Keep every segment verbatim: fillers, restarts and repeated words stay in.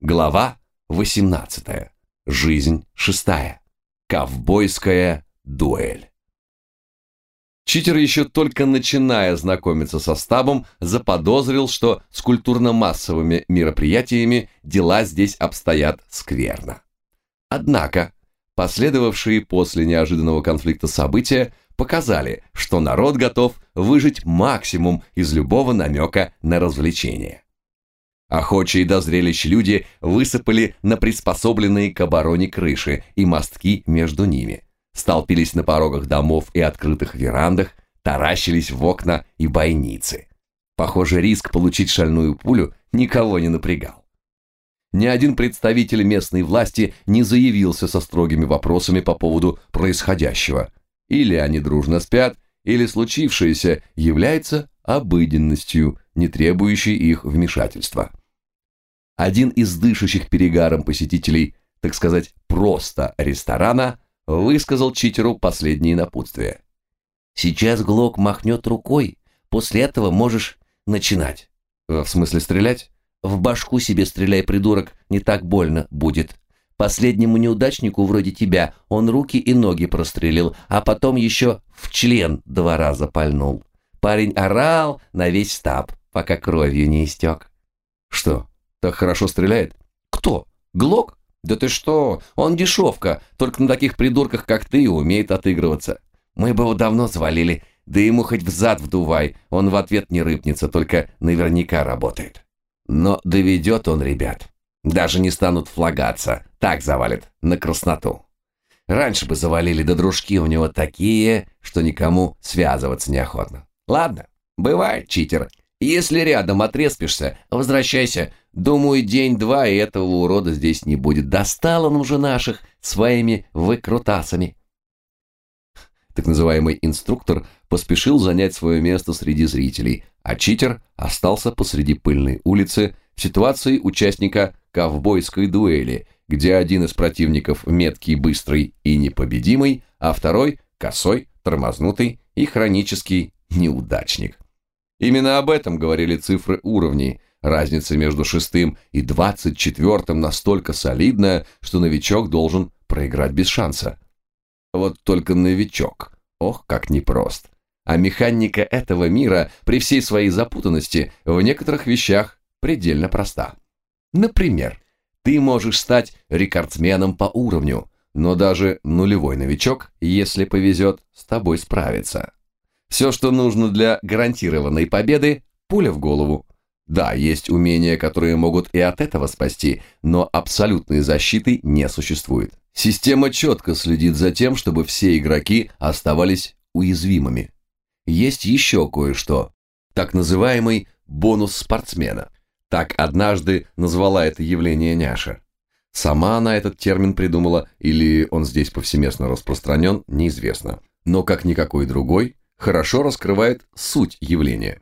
Глава восемнадцатая. Жизнь шестая. Ковбойская дуэль. Читер, еще только начиная знакомиться со стабом, заподозрил, что с культурно-массовыми мероприятиями дела здесь обстоят скверно. Однако, последовавшие после неожиданного конфликта события показали, что народ готов выжать максимум из любого намека на развлечение. Охочие до зрелищ люди высыпали на приспособленные к обороне крыши и мостки между ними, столпились на порогах домов и открытых верандах, таращились в окна и бойницы. Похоже, риск получить шальную пулю никого не напрягал. Ни один представитель местной власти не заявился со строгими вопросами по поводу происходящего. Или они дружно спят, или случившееся является обыденностью, не требующей их вмешательства. Один из дышащих перегаром посетителей, так сказать, просто ресторана, высказал читеру последние напутствия. «Сейчас Глок махнет рукой, после этого можешь начинать». «В смысле стрелять?» «В башку себе стреляй, придурок, не так больно будет. Последнему неудачнику вроде тебя он руки и ноги прострелил, а потом еще в член два раза пальнул. Парень орал на весь стаб, пока кровью не истек». «Что, так хорошо стреляет?» «Кто? Глок? Да ты что, он дешевка, только на таких придурках, как ты, умеет отыгрываться. Мы бы его давно свалили, да ему хоть в зад вдувай, он в ответ не рыпнется, только наверняка работает. Но доведет он ребят. Даже не станут флагаться, так завалит, на красноту. Раньше бы завалили, да дружки у него такие, что никому связываться неохотно. Ладно, бывает, читер. Если рядом отреспишься, возвращайся. Думаю, день-два и этого урода здесь не будет. Достал он уже наших своими выкрутасами». Так называемый инструктор поспешил занять свое место среди зрителей, а читер остался посреди пыльной улицы в ситуации участника ковбойской дуэли, где один из противников меткий, быстрый и непобедимый, а второй косой, тормознутый и хронический неудачник. Именно об этом говорили цифры уровней. Разница между шестым и двадцать четвертым настолько солидная, что новичок должен проиграть без шанса. Вот только новичок, ох, как непрост. А механика этого мира при всей своей запутанности в некоторых вещах предельно проста. Например, ты можешь стать рекордсменом по уровню, но даже нулевой новичок, если повезет, с тобой справится. Все, что нужно для гарантированной победы – пуля в голову. Да, есть умения, которые могут и от этого спасти, но абсолютной защиты не существует. Система четко следит за тем, чтобы все игроки оставались уязвимыми. Есть еще кое-что. Так называемый бонус спортсмена. Так однажды назвала это явление Няша. Сама она этот термин придумала, или он здесь повсеместно распространен, неизвестно. Но как никакой другой, хорошо раскрывает суть явления.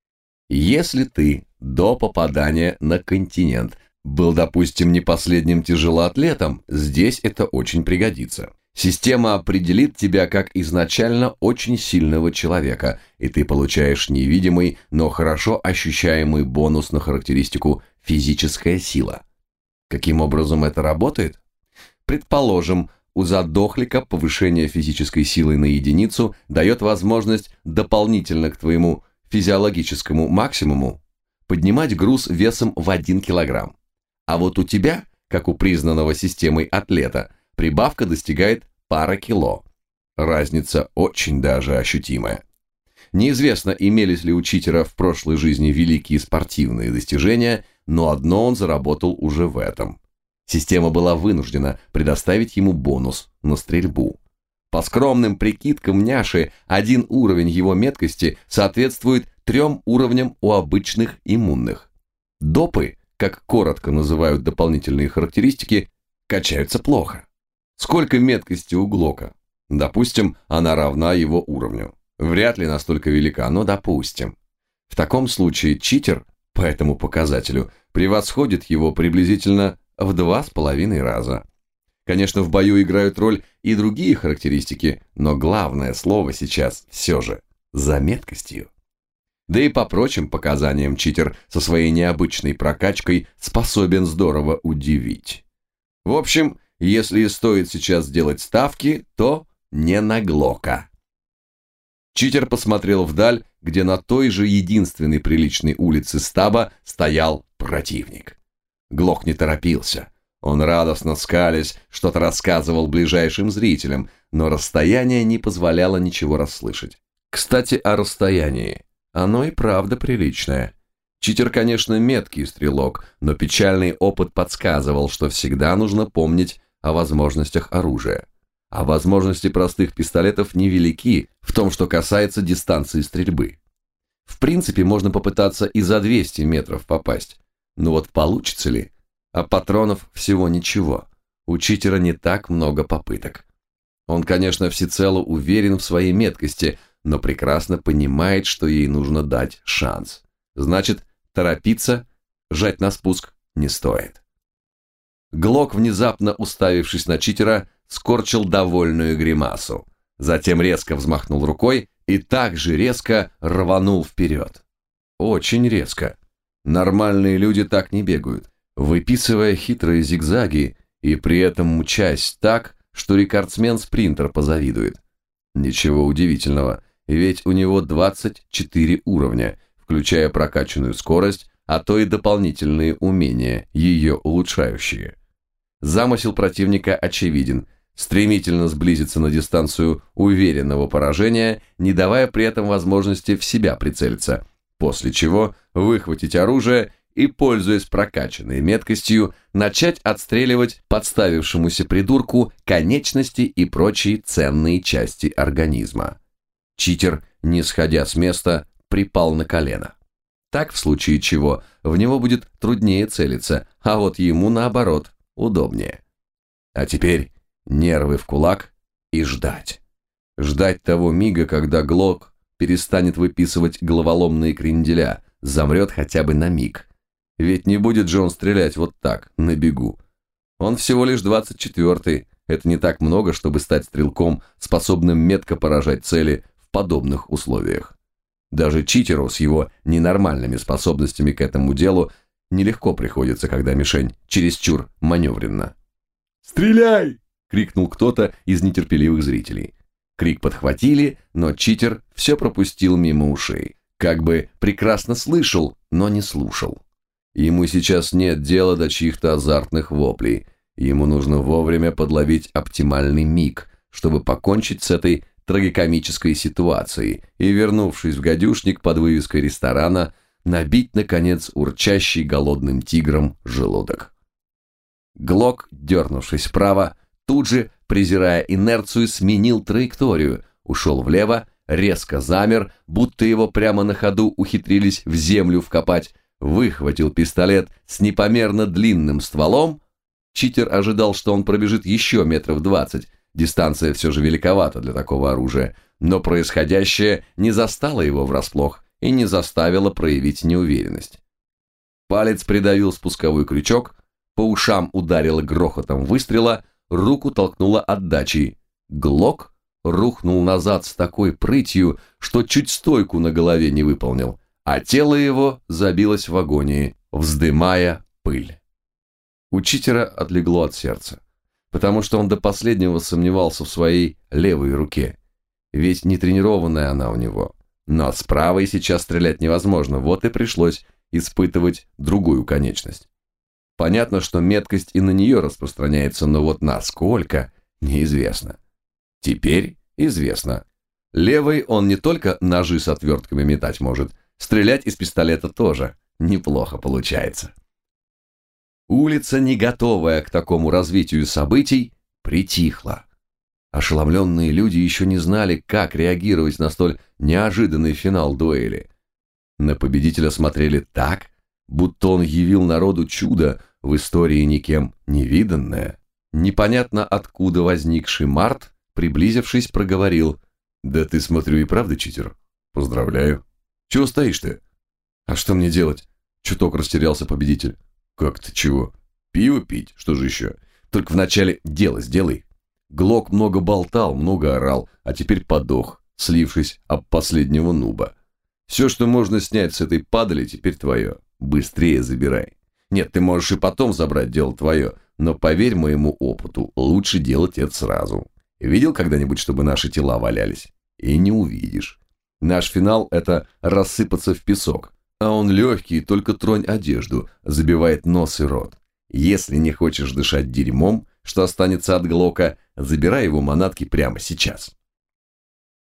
Если ты до попадания на континент был, допустим, не последним тяжелоатлетом, здесь это очень пригодится. Система определит тебя как изначально очень сильного человека, и ты получаешь невидимый, но хорошо ощущаемый бонус на характеристику «физическая сила». Каким образом это работает? Предположим, у задохлика повышение физической силы на единицу дает возможность дополнительно к твоему физиологическому максимуму поднимать груз весом в один килограмм. А вот у тебя, как у признанного системой атлета, прибавка достигает пара кило. Разница очень даже ощутимая. Неизвестно, имелись ли у читера в прошлой жизни великие спортивные достижения, но одно он заработал уже в этом. Система была вынуждена предоставить ему бонус на стрельбу. По скромным прикидкам Няши, один уровень его меткости соответствует трем уровням у обычных иммунных. Допы, как коротко называют дополнительные характеристики, качаются плохо. Сколько меткости у Глока? Допустим, она равна его уровню. Вряд ли настолько велика, но допустим. В таком случае читер по этому показателю превосходит его приблизительно в два с половиной раза. Конечно, в бою играют роль и другие характеристики, но главное слово сейчас все же за меткостью. Да и по прочим показаниям читер со своей необычной прокачкой способен здорово удивить. В общем, если и стоит сейчас сделать ставки, то не на Глока. Читер посмотрел вдаль, где на той же единственной приличной улице стаба стоял противник. Глок не торопился. Он, радостно скалясь, что-то рассказывал ближайшим зрителям, но расстояние не позволяло ничего расслышать. Кстати, о расстоянии. Оно и правда приличное. Читер, конечно, меткий стрелок, но печальный опыт подсказывал, что всегда нужно помнить о возможностях оружия. А возможности простых пистолетов невелики в том, что касается дистанции стрельбы. В принципе, можно попытаться и за двести метров попасть. Но вот получится ли? А патронов всего ничего. У читера не так много попыток. Он, конечно, всецело уверен в своей меткости, но прекрасно понимает, что ей нужно дать шанс. Значит, торопиться, жать на спуск не стоит. Глок, внезапно уставившись на читера, скорчил довольную гримасу. Затем резко взмахнул рукой и так же резко рванул вперед. Очень резко. Нормальные люди так не бегают, выписывая хитрые зигзаги и при этом мчась так, что рекордсмен-спринтер позавидует. Ничего удивительного, ведь у него двадцать четыре уровня, включая прокачанную скорость, а то и дополнительные умения, ее улучшающие. Замысел противника очевиден – стремительно сблизиться на дистанцию уверенного поражения, не давая при этом возможности в себя прицелиться, после чего выхватить оружие и, пользуясь прокачанной меткостью, начать отстреливать подставившемуся придурку конечности и прочие ценные части организма. Читер, не сходя с места, припал на колено. Так, в случае чего, в него будет труднее целиться, а вот ему, наоборот, удобнее. А теперь нервы в кулак и ждать. Ждать того мига, когда Глок перестанет выписывать головоломные кренделя, замрет хотя бы на миг. Ведь не будет же он стрелять вот так, на бегу. Он всего лишь двадцать четвёртый, это не так много, чтобы стать стрелком, способным метко поражать цели в подобных условиях. Даже читеру с его ненормальными способностями к этому делу нелегко приходится, когда мишень чересчур маневренна. «Стреляй!» — крикнул кто-то из нетерпеливых зрителей. Крик подхватили, но читер все пропустил мимо ушей. Как бы прекрасно слышал, но не слушал. Ему сейчас нет дела до чьих-то азартных воплей. Ему нужно вовремя подловить оптимальный миг, чтобы покончить с этой трагикомической ситуацией и, вернувшись в гадюшник под вывеской ресторана, набить, наконец, урчащий голодным тигром желудок. Глок, дернувшись вправо, тут же, презирая инерцию, сменил траекторию, ушел влево, резко замер, будто его прямо на ходу ухитрились в землю вкопать, выхватил пистолет с непомерно длинным стволом. Читер ожидал, что он пробежит еще метров двадцать, дистанция все же великовата для такого оружия, но происходящее не застало его врасплох и не заставило проявить неуверенность. Палец придавил спусковой крючок, по ушам ударило грохотом выстрела, руку толкнуло отдачей. Глок рухнул назад с такой прытью, что чуть стойку на голове не выполнил, а тело его забилось в агонии, вздымая пыль. У читера отлегло от сердца, потому что он до последнего сомневался в своей левой руке, ведь не тренированная она у него, но с правой сейчас стрелять невозможно, вот и пришлось испытывать другую конечность. Понятно, что меткость и на нее распространяется, но вот насколько – неизвестно. Теперь известно. Левой он не только ножи с отвертками метать может, стрелять из пистолета тоже неплохо получается. Улица, не готовая к такому развитию событий, притихла. Ошеломленные люди еще не знали, как реагировать на столь неожиданный финал дуэли. На победителя смотрели так, будто он явил народу чудо, в истории никем не виданное. Непонятно откуда возникший Март, приблизившись, проговорил: «Да ты, смотрю, и правда читер? Поздравляю. Чего стоишь ты?» «А что мне делать?» Чуток растерялся победитель. «Как-то чего? Пиво пить? Что же еще? Только вначале дело сделай». Глок много болтал, много орал, а теперь подох, слившись об последнего нуба. Все, что можно снять с этой падали, теперь твое. Быстрее забирай. Нет, ты можешь и потом забрать, дело твое, но поверь моему опыту, лучше делать это сразу. Видел когда-нибудь, чтобы наши тела валялись? И не увидишь. Наш финал – это рассыпаться в песок, а он легкий, только тронь одежду, забивает нос и рот. Если не хочешь дышать дерьмом, что останется от Глока, забирай его манатки прямо сейчас.